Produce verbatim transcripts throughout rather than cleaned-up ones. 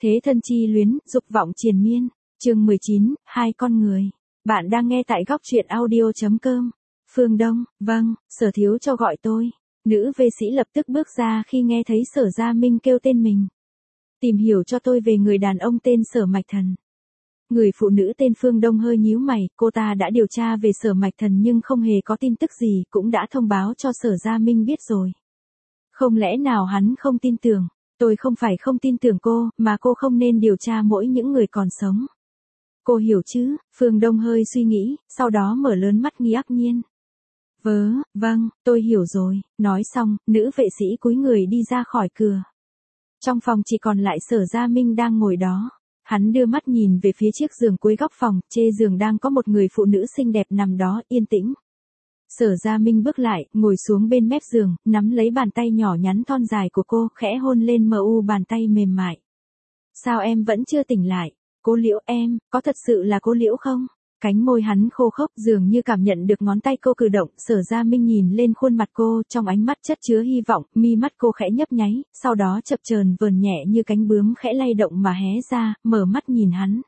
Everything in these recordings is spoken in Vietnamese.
Thế thân chi luyến, dục vọng triền miên. Chương mười chín, hai con người. Bạn đang nghe tại góc truyện audio chấm com. Phương Đông, vâng, Sở thiếu cho gọi tôi. Nữ vệ sĩ lập tức bước ra khi nghe thấy Sở Gia Minh kêu tên mình. Tìm hiểu cho tôi về người đàn ông tên Sở Mạch Thần. Người phụ nữ tên Phương Đông hơi nhíu mày, cô ta đã điều tra về Sở Mạch Thần nhưng không hề có tin tức gì, cũng đã thông báo cho Sở Gia Minh biết rồi. Không lẽ nào hắn không tin tưởng? Tôi không phải không tin tưởng cô, mà cô không nên điều tra mỗi những người còn sống. Cô hiểu chứ? Phương Đông hơi suy nghĩ, sau đó mở lớn mắt ngạc nhiên. Vớ, vâng, tôi hiểu rồi. Nói xong, nữ vệ sĩ cúi người đi ra khỏi cửa. Trong phòng chỉ còn lại Sở Gia Minh đang ngồi đó. Hắn đưa mắt nhìn về phía chiếc giường cuối góc phòng, trên giường đang có một người phụ nữ xinh đẹp nằm đó, yên tĩnh. Sở Gia Minh bước lại, ngồi xuống bên mép giường, nắm lấy bàn tay nhỏ nhắn thon dài của cô, khẽ hôn lên mờ u bàn tay mềm mại. Sao em vẫn chưa tỉnh lại? Cố Liễu em, có thật sự là Cố Liễu không? Cánh môi hắn khô khốc, dường như cảm nhận được ngón tay cô cử động. Sở Gia Minh nhìn lên khuôn mặt cô, trong ánh mắt chất chứa hy vọng, mi mắt cô khẽ nhấp nháy, sau đó chập chờn vờn nhẹ như cánh bướm khẽ lay động mà hé ra, mở mắt nhìn hắn.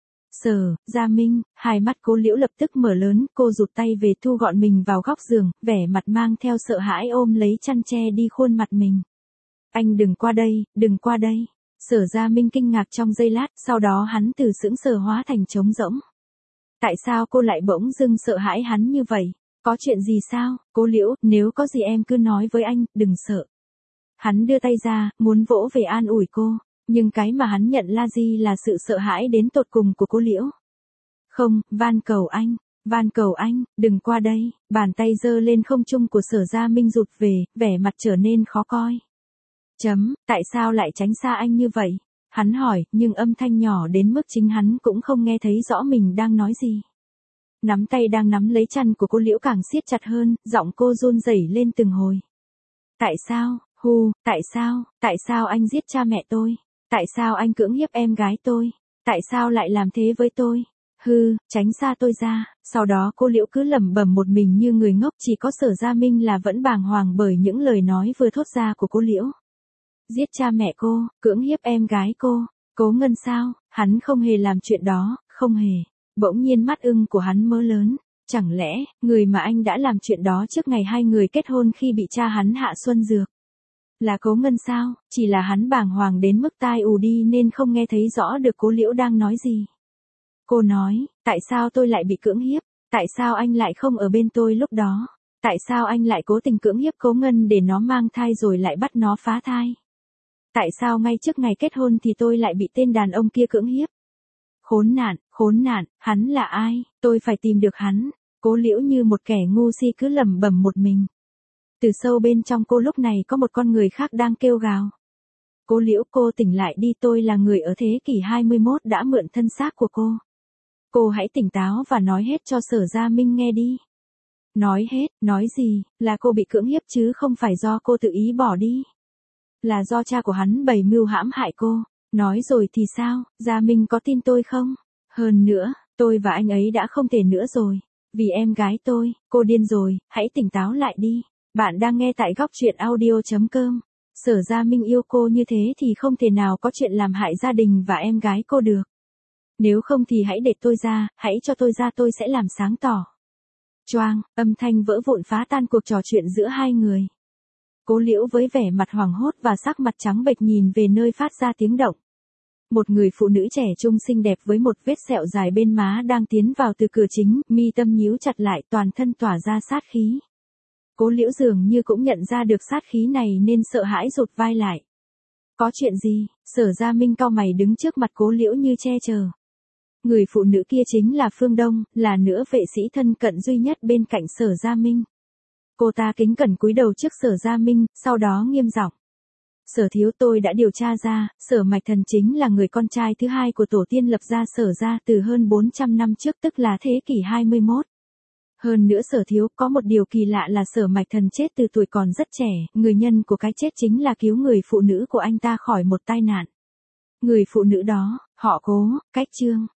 Sở Gia Minh, hai mắt Cố Liễu lập tức mở lớn, cô rụt tay về thu gọn mình vào góc giường, vẻ mặt mang theo sợ hãi ôm lấy chăn che đi khuôn mặt mình. Anh đừng qua đây, đừng qua đây. Sở Gia Minh kinh ngạc trong giây lát, sau đó hắn từ sững sờ hóa thành trống rỗng. Tại sao cô lại bỗng dưng sợ hãi hắn như vậy? Có chuyện gì sao? Cố Liễu, nếu có gì em cứ nói với anh, đừng sợ. Hắn đưa tay ra, muốn vỗ về an ủi cô. Nhưng cái mà hắn nhận la di là sự sợ hãi đến tột cùng của Cố Liễu. Không, van cầu anh, van cầu anh, đừng qua đây. Bàn tay giơ lên không trung của Sở Gia Minh rụt về, vẻ mặt trở nên khó coi. Chấm, tại sao lại tránh xa anh như vậy? Hắn hỏi, nhưng âm thanh nhỏ đến mức chính hắn cũng không nghe thấy rõ mình đang nói gì. Nắm tay đang nắm lấy chăn của Cố Liễu càng siết chặt hơn, giọng cô run rẩy lên từng hồi. Tại sao, hu, tại sao, tại sao anh giết cha mẹ tôi? Tại sao anh cưỡng hiếp em gái tôi? Tại sao lại làm thế với tôi? Hư, tránh xa tôi ra. Sau đó Cố Liễu cứ lẩm bẩm một mình như người ngốc, chỉ có Sở Gia Minh là vẫn bàng hoàng bởi những lời nói vừa thốt ra của Cố Liễu. Giết cha mẹ cô, cưỡng hiếp em gái cô, Cố Ngân sao? Hắn không hề làm chuyện đó, không hề. Bỗng nhiên mắt ưng của hắn mớ lớn. Chẳng lẽ, người mà anh đã làm chuyện đó trước ngày hai người kết hôn khi bị cha hắn hạ xuân dược? Là Cố Ngân sao? Chỉ là hắn bàng hoàng đến mức tai ù đi nên không nghe thấy rõ được Cố Liễu đang nói gì. Cô nói, tại sao tôi lại bị cưỡng hiếp? Tại sao anh lại không ở bên tôi lúc đó? Tại sao anh lại cố tình cưỡng hiếp Cố Ngân để nó mang thai rồi lại bắt nó phá thai? Tại sao ngay trước ngày kết hôn thì tôi lại bị tên đàn ông kia cưỡng hiếp? Khốn nạn, khốn nạn, hắn là ai? Tôi phải tìm được hắn. Cố Liễu như một kẻ ngu si cứ lẩm bẩm một mình. Từ sâu bên trong cô lúc này có một con người khác đang kêu gào. Cố Liễu, cô tỉnh lại đi, tôi là người ở thế kỷ hai mươi mốt đã mượn thân xác của cô. Cô hãy tỉnh táo và nói hết cho Sở Gia Minh nghe đi. Nói hết, nói gì, là cô bị cưỡng hiếp chứ không phải do cô tự ý bỏ đi. Là do cha của hắn bày mưu hãm hại cô. Nói rồi thì sao, Gia Minh có tin tôi không? Hơn nữa, tôi và anh ấy đã không thể nữa rồi. Vì em gái tôi, cô điên rồi, hãy tỉnh táo lại đi. Bạn đang nghe tại góc truyện audio chấm com. Sở Gia Minh yêu cô như thế thì không thể nào có chuyện làm hại gia đình và em gái cô được. Nếu không thì hãy để tôi ra, hãy cho tôi ra, tôi sẽ làm sáng tỏ. Choang, âm thanh vỡ vụn phá tan cuộc trò chuyện giữa hai người. Cố Liễu với vẻ mặt hoảng hốt và sắc mặt trắng bệch nhìn về nơi phát ra tiếng động. Một người phụ nữ trẻ trung xinh đẹp với một vết sẹo dài bên má đang tiến vào từ cửa chính, mi tâm nhíu chặt lại, toàn thân tỏa ra sát khí. Cố Liễu dường như cũng nhận ra được sát khí này nên sợ hãi rụt vai lại. Có chuyện gì? Sở Gia Minh cau mày đứng trước mặt Cố Liễu như che chở. Người phụ nữ kia chính là Phương Đông, là nữ vệ sĩ thân cận duy nhất bên cạnh Sở Gia Minh. Cô ta kính cẩn cúi đầu trước Sở Gia Minh, sau đó nghiêm giọng. Sở thiếu, tôi đã điều tra ra, Sở Mạch Thần chính là người con trai thứ hai của tổ tiên lập ra Sở gia từ hơn bốn trăm năm trước, tức là thế kỷ hai mươi mốt. Hơn nữa Sở thiếu, có một điều kỳ lạ là Sở Mạch Thần chết từ tuổi còn rất trẻ, người nhân của cái chết chính là cứu người phụ nữ của anh ta khỏi một tai nạn. Người phụ nữ đó, họ Cố, cách Trương,